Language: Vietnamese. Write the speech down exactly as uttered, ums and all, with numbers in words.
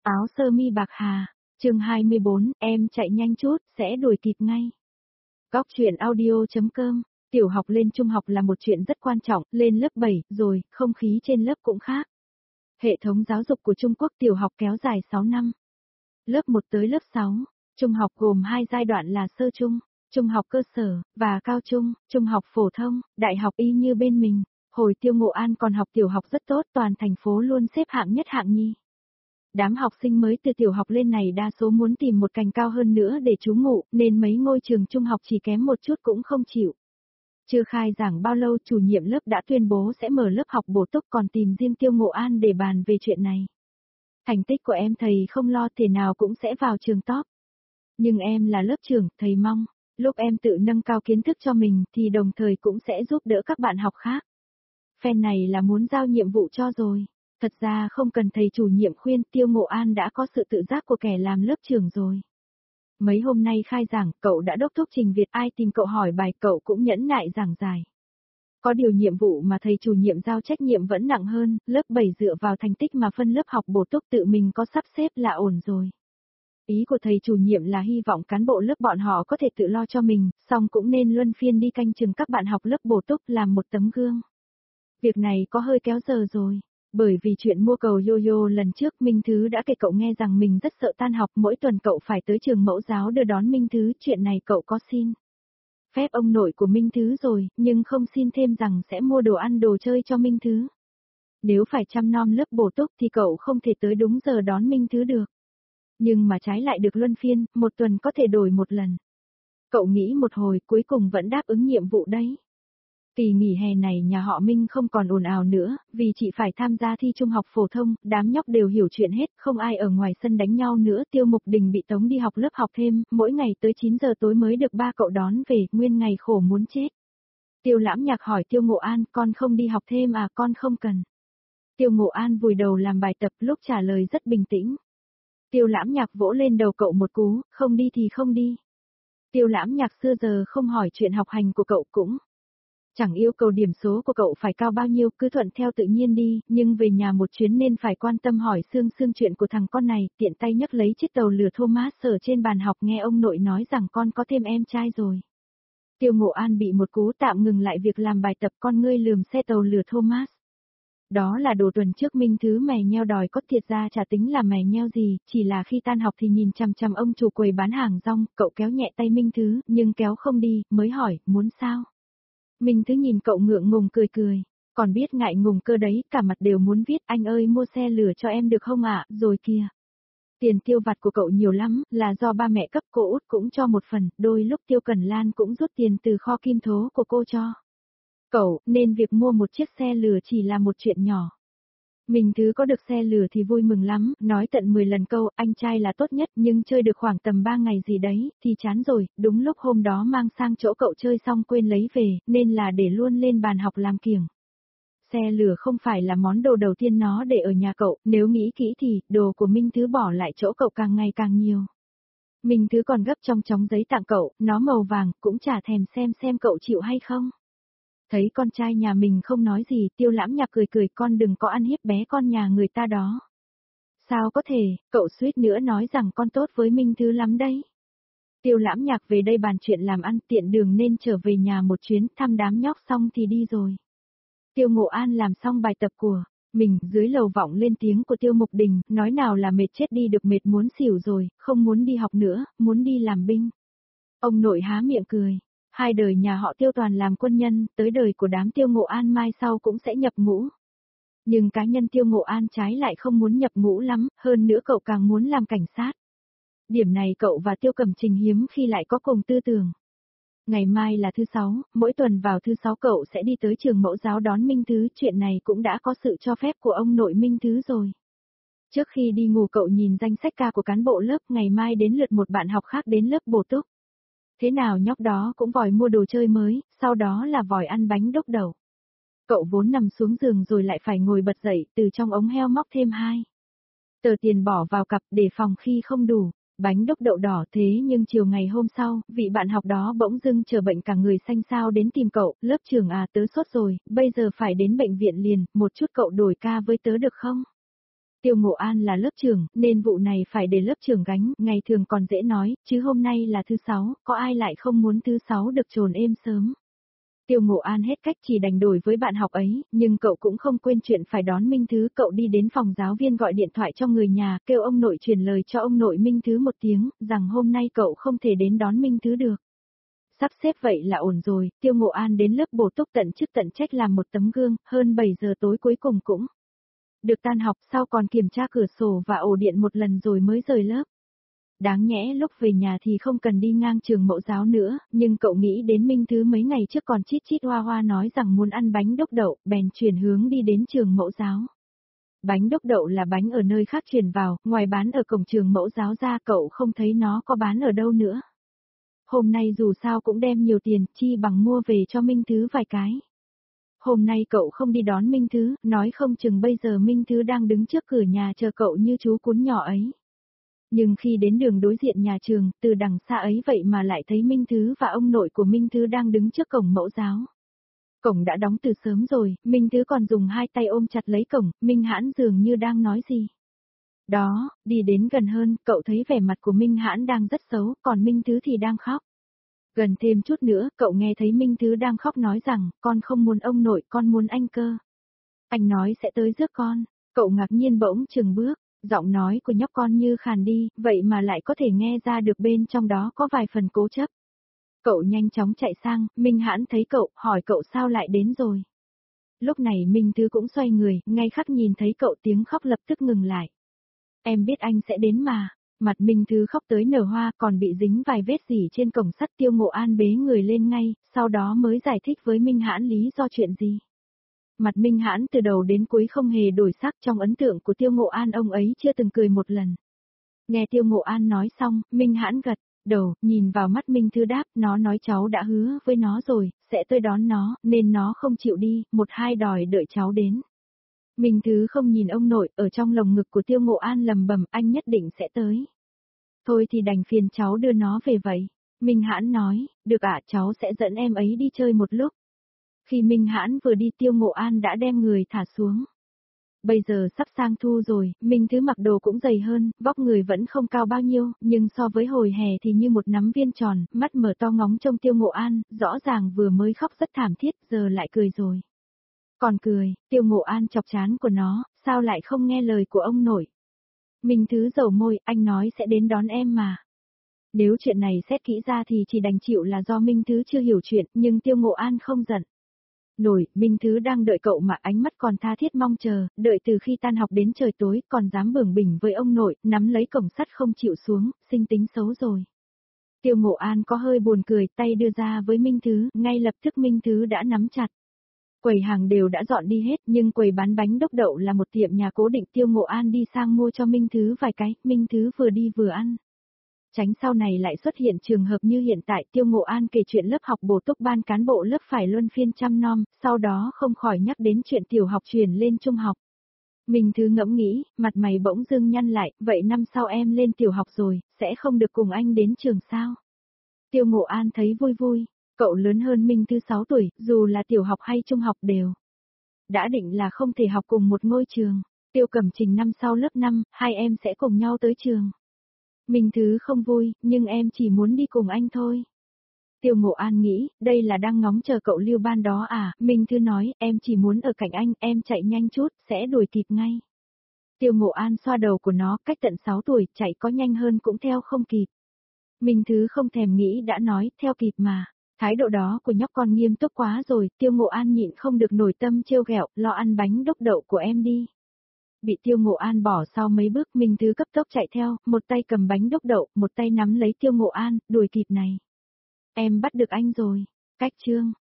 Áo sơ mi bạc hà, chương hai mươi bốn, em chạy nhanh chút, sẽ đuổi kịp ngay. Góc truyện audio.com, tiểu học lên trung học là một chuyện rất quan trọng, lên lớp bảy, rồi, không khí trên lớp cũng khác. Hệ thống giáo dục của Trung Quốc tiểu học kéo dài sáu năm. Lớp một tới lớp sáu, trung học gồm hai giai đoạn là sơ trung, trung học cơ sở, và cao trung, trung học phổ thông, đại học y như bên mình. Hồi Tiêu Ngộ An còn học tiểu học rất tốt, toàn thành phố luôn xếp hạng nhất hạng nhì. Đám học sinh mới từ tiểu học lên này đa số muốn tìm một cành cao hơn nữa để trú ngụ, nên mấy ngôi trường trung học chỉ kém một chút cũng không chịu. Chưa khai giảng bao lâu chủ nhiệm lớp đã tuyên bố sẽ mở lớp học bổ túc, còn tìm riêng Tiêu Ngộ An để bàn về chuyện này. Thành tích của em thầy không lo, thể nào cũng sẽ vào trường top. Nhưng em là lớp trưởng, thầy mong, lúc em tự nâng cao kiến thức cho mình thì đồng thời cũng sẽ giúp đỡ các bạn học khác. Phen này là muốn giao nhiệm vụ cho rồi. Thật ra không cần thầy chủ nhiệm khuyên, Tiêu Ngộ An đã có sự tự giác của kẻ làm lớp trưởng rồi. Mấy hôm nay khai giảng, cậu đã đốc thúc Trình Việt, ai tìm cậu hỏi bài cậu cũng nhẫn nại giảng giải. Có điều nhiệm vụ mà thầy chủ nhiệm giao trách nhiệm vẫn nặng hơn, lớp bảy dựa vào thành tích mà phân lớp học bổ túc tự mình có sắp xếp là ổn rồi. Ý của thầy chủ nhiệm là hy vọng cán bộ lớp bọn họ có thể tự lo cho mình, song cũng nên luân phiên đi canh chừng các bạn học lớp bổ túc làm một tấm gương. Việc này có hơi kéo giờ rồi. Bởi vì chuyện mua cầu yo-yo lần trước Minh Thứ đã kể cậu nghe rằng mình rất sợ tan học, mỗi tuần cậu phải tới trường mẫu giáo đưa đón Minh Thứ, chuyện này cậu có xin phép ông nội của Minh Thứ rồi, nhưng không xin thêm rằng sẽ mua đồ ăn đồ chơi cho Minh Thứ. Nếu phải chăm nom lớp bổ túc thì cậu không thể tới đúng giờ đón Minh Thứ được. Nhưng mà trái lại được luân phiên, một tuần có thể đổi một lần. Cậu nghĩ một hồi cuối cùng vẫn đáp ứng nhiệm vụ đấy. Kỳ nghỉ hè này nhà họ Minh không còn ồn ào nữa, vì chị phải tham gia thi trung học phổ thông, đám nhóc đều hiểu chuyện hết, không ai ở ngoài sân đánh nhau nữa. Tiêu Mục Đình bị tống đi học lớp học thêm, mỗi ngày tới chín giờ tối mới được ba cậu đón về, nguyên ngày khổ muốn chết. Tiêu Lãm Nhạc hỏi Tiêu Ngộ An, con không đi học thêm à, con không cần. Tiêu Ngộ An vùi đầu làm bài tập, lúc trả lời rất bình tĩnh. Tiêu Lãm Nhạc vỗ lên đầu cậu một cú, không đi thì không đi. Tiêu Lãm Nhạc xưa giờ không hỏi chuyện học hành của cậu cũng chẳng yêu cầu điểm số của cậu phải cao bao nhiêu, cứ thuận theo tự nhiên đi, nhưng về nhà một chuyến nên phải quan tâm hỏi xương xương chuyện của thằng con này, tiện tay nhấc lấy chiếc tàu lửa Thomas ở trên bàn học, nghe ông nội nói rằng con có thêm em trai rồi. Tiêu Ngộ An bị một cú tạm ngừng lại việc làm bài tập, con ngươi lườm xe tàu lửa Thomas. Đó là đồ tuần trước Minh Thứ mè nheo đòi có, thiệt ra chả tính là mè nheo gì, chỉ là khi tan học thì nhìn chằm chằm ông chủ quầy bán hàng rong, cậu kéo nhẹ tay Minh Thứ, nhưng kéo không đi, mới hỏi, muốn sao? Minh Thứ nhìn cậu ngượng ngùng cười cười, còn biết ngại ngùng cơ đấy, cả mặt đều muốn viết, anh ơi mua xe lửa cho em được không ạ, rồi kìa. Tiền tiêu vặt của cậu nhiều lắm, là do ba mẹ cấp, cô út cũng cho một phần, đôi lúc Tiêu Cẩn Lan cũng rút tiền từ kho kim thố của cô cho cậu, nên việc mua một chiếc xe lửa chỉ là một chuyện nhỏ. Minh Thứ có được xe lửa thì vui mừng lắm, nói tận mười lần câu, anh trai là tốt nhất, nhưng chơi được khoảng tầm ba ngày gì đấy, thì chán rồi, đúng lúc hôm đó mang sang chỗ cậu chơi xong quên lấy về, nên là để luôn lên bàn học làm kiểng. Xe lửa không phải là món đồ đầu tiên nó để ở nhà cậu, nếu nghĩ kỹ thì, đồ của Minh Thứ bỏ lại chỗ cậu càng ngày càng nhiều. Minh Thứ còn gấp trong chóng giấy tặng cậu, nó màu vàng, cũng chả thèm xem xem cậu chịu hay không. Thấy con trai nhà mình không nói gì, Tiêu Lãm Nhạc cười cười, con đừng có ăn hiếp bé con nhà người ta đó. Sao có thể, cậu suýt nữa nói rằng con tốt với Minh Thứ lắm đấy. Tiêu Lãm Nhạc về đây bàn chuyện làm ăn, tiện đường nên trở về nhà một chuyến, thăm đám nhóc xong thì đi rồi. Tiêu Ngộ An làm xong bài tập của mình, dưới lầu vọng lên tiếng của Tiêu Mục Đình, nói nào là mệt chết đi được, mệt muốn xỉu rồi, không muốn đi học nữa, muốn đi làm binh. Ông nội há miệng cười. Hai đời nhà họ Tiêu toàn làm quân nhân, tới đời của đám Tiêu Ngộ An mai sau cũng sẽ nhập ngũ. Nhưng cá nhân Tiêu Ngộ An trái lại không muốn nhập ngũ lắm, hơn nữa cậu càng muốn làm cảnh sát. Điểm này cậu và Tiêu Cẩm Trình hiếm khi lại có cùng tư tưởng. Ngày mai là thứ sáu, mỗi tuần vào thứ sáu cậu sẽ đi tới trường mẫu giáo đón Minh Thứ, chuyện này cũng đã có sự cho phép của ông nội Minh Thứ rồi. Trước khi đi ngủ cậu nhìn danh sách ca của cán bộ lớp, ngày mai đến lượt một bạn học khác đến lớp bổ túc. Thế nào nhóc đó cũng vòi mua đồ chơi mới, sau đó là vòi ăn bánh đúc đầu. Cậu vốn nằm xuống giường rồi lại phải ngồi bật dậy, từ trong ống heo móc thêm hai tờ tiền bỏ vào cặp để phòng khi không đủ, bánh đúc đậu đỏ. Thế nhưng chiều ngày hôm sau, vị bạn học đó bỗng dưng chờ bệnh cả người xanh xao đến tìm cậu, lớp trưởng à, tớ sốt rồi, bây giờ phải đến bệnh viện liền, một chút cậu đổi ca với tớ được không? Tiêu Ngộ An là lớp trưởng, nên vụ này phải để lớp trưởng gánh, ngày thường còn dễ nói, chứ hôm nay là thứ sáu, có ai lại không muốn thứ sáu được trồn êm sớm. Tiêu Ngộ An hết cách chỉ đành đổi với bạn học ấy, nhưng cậu cũng không quên chuyện phải đón Minh Thứ, cậu đi đến phòng giáo viên gọi điện thoại cho người nhà, kêu ông nội truyền lời cho ông nội Minh Thứ một tiếng, rằng hôm nay cậu không thể đến đón Minh Thứ được. Sắp xếp vậy là ổn rồi, Tiêu Ngộ An đến lớp bổ túc tận chức tận trách làm một tấm gương, hơn bảy giờ tối cuối cùng cũng được tan học, sau còn kiểm tra cửa sổ và ổ điện một lần rồi mới rời lớp. Đáng nhẽ lúc về nhà thì không cần đi ngang trường mẫu giáo nữa, nhưng cậu nghĩ đến Minh Thứ mấy ngày trước còn chít chít hoa hoa nói rằng muốn ăn bánh đúc đậu, bèn chuyển hướng đi đến trường mẫu giáo. Bánh đúc đậu là bánh ở nơi khác chuyển vào, ngoài bán ở cổng trường mẫu giáo ra cậu không thấy nó có bán ở đâu nữa. Hôm nay dù sao cũng đem nhiều tiền, chi bằng mua về cho Minh Thứ vài cái. Hôm nay cậu không đi đón Minh Thứ, nói không chừng bây giờ Minh Thứ đang đứng trước cửa nhà chờ cậu như chú cún nhỏ ấy. Nhưng khi đến đường đối diện nhà trường, từ đằng xa ấy vậy mà lại thấy Minh Thứ và ông nội của Minh Thứ đang đứng trước cổng mẫu giáo. Cổng đã đóng từ sớm rồi, Minh Thứ còn dùng hai tay ôm chặt lấy cổng, Minh Hãn dường như đang nói gì. Đó, đi đến gần hơn, cậu thấy vẻ mặt của Minh Hãn đang rất xấu, còn Minh Thứ thì đang khóc. Gần thêm chút nữa, cậu nghe thấy Minh Thứ đang khóc nói rằng, con không muốn ông nội, con muốn anh cơ. Anh nói sẽ tới rước con, cậu ngạc nhiên bỗng chừng bước, giọng nói của nhóc con như khàn đi, vậy mà lại có thể nghe ra được bên trong đó có vài phần cố chấp. Cậu nhanh chóng chạy sang, Minh Hãn thấy cậu, hỏi cậu sao lại đến rồi. Lúc này Minh Thứ cũng xoay người, ngay khắc nhìn thấy cậu tiếng khóc lập tức ngừng lại. Em biết anh sẽ đến mà. Mặt Minh Thứ khóc tới nở hoa còn bị dính vài vết gì trên cổng sắt. Tiêu Ngộ An bế người lên ngay, sau đó mới giải thích với Minh Hãn lý do chuyện gì. Mặt Minh Hãn từ đầu đến cuối không hề đổi sắc, trong ấn tượng của Tiêu Ngộ An ông ấy chưa từng cười một lần. Nghe Tiêu Ngộ An nói xong, Minh Hãn gật đầu, nhìn vào mắt Minh Thứ đáp, nó nói cháu đã hứa với nó rồi, sẽ tới đón nó, nên nó không chịu đi, một hai đòi đợi cháu đến. Minh Thứ không nhìn ông nội, ở trong lồng ngực của Tiêu Ngộ An lầm bầm, anh nhất định sẽ tới. Thôi thì đành phiền cháu đưa nó về vậy. Minh Hãn nói, được ạ, cháu sẽ dẫn em ấy đi chơi một lúc. Khi Minh Hãn vừa đi Tiêu Ngộ An đã đem người thả xuống. Bây giờ sắp sang thu rồi, Minh Thứ mặc đồ cũng dày hơn, vóc người vẫn không cao bao nhiêu, nhưng so với hồi hè thì như một nắm viên tròn, mắt mở to ngóng trông Tiêu Ngộ An, rõ ràng vừa mới khóc rất thảm thiết, giờ lại cười rồi. Còn cười, Tiêu Ngộ An chọc chán của nó, sao lại không nghe lời của ông nội. Minh Thứ dầu môi, anh nói sẽ đến đón em mà. Nếu chuyện này xét kỹ ra thì chỉ đành chịu là do Minh Thứ chưa hiểu chuyện, nhưng Tiêu Ngộ An không giận. Nổi, Minh Thứ đang đợi cậu mà ánh mắt còn tha thiết mong chờ, đợi từ khi tan học đến trời tối, còn dám bướng bỉnh với ông nội, nắm lấy cổng sắt không chịu xuống, sinh tính xấu rồi. Tiêu Ngộ An có hơi buồn cười, tay đưa ra với Minh Thứ, ngay lập tức Minh Thứ đã nắm chặt. Quầy hàng đều đã dọn đi hết, nhưng quầy bán bánh đúc đậu là một tiệm nhà cố định. Tiêu Ngộ An đi sang mua cho Minh Thứ vài cái, Minh Thứ vừa đi vừa ăn. Tránh sau này lại xuất hiện trường hợp như hiện tại. Tiêu Ngộ An kể chuyện lớp học bổ túc ban cán bộ lớp phải luân phiên chăm nom, sau đó không khỏi nhắc đến chuyện tiểu học chuyển lên trung học. Minh Thứ ngẫm nghĩ, mặt mày bỗng dưng nhăn lại, vậy năm sau em lên tiểu học rồi, sẽ không được cùng anh đến trường sao? Tiêu Ngộ An thấy vui vui. Cậu lớn hơn Minh Thứ sáu tuổi, dù là tiểu học hay trung học đều. Đã định là không thể học cùng một ngôi trường. Tiêu Cẩm Trình năm sau lớp năm, hai em sẽ cùng nhau tới trường. Minh Thứ không vui, nhưng em chỉ muốn đi cùng anh thôi. Tiêu Ngộ An nghĩ, đây là đang ngóng chờ cậu lưu ban đó à, Minh Thứ nói, em chỉ muốn ở cạnh anh, em chạy nhanh chút, sẽ đuổi kịp ngay. Tiêu Ngộ An xoa đầu của nó, cách tận sáu tuổi, chạy có nhanh hơn cũng theo không kịp. Minh Thứ không thèm nghĩ đã nói, theo kịp mà. Thái độ đó của nhóc con nghiêm túc quá rồi, Tiêu Ngộ An nhịn không được nổi tâm trêu ghẹo, lo ăn bánh đúc đậu của em đi. Bị Tiêu Ngộ An bỏ sau mấy bước, Minh Thứ cấp tốc chạy theo, một tay cầm bánh đúc đậu, một tay nắm lấy Tiêu Ngộ An, đuổi kịp này. Em bắt được anh rồi. Cách chương.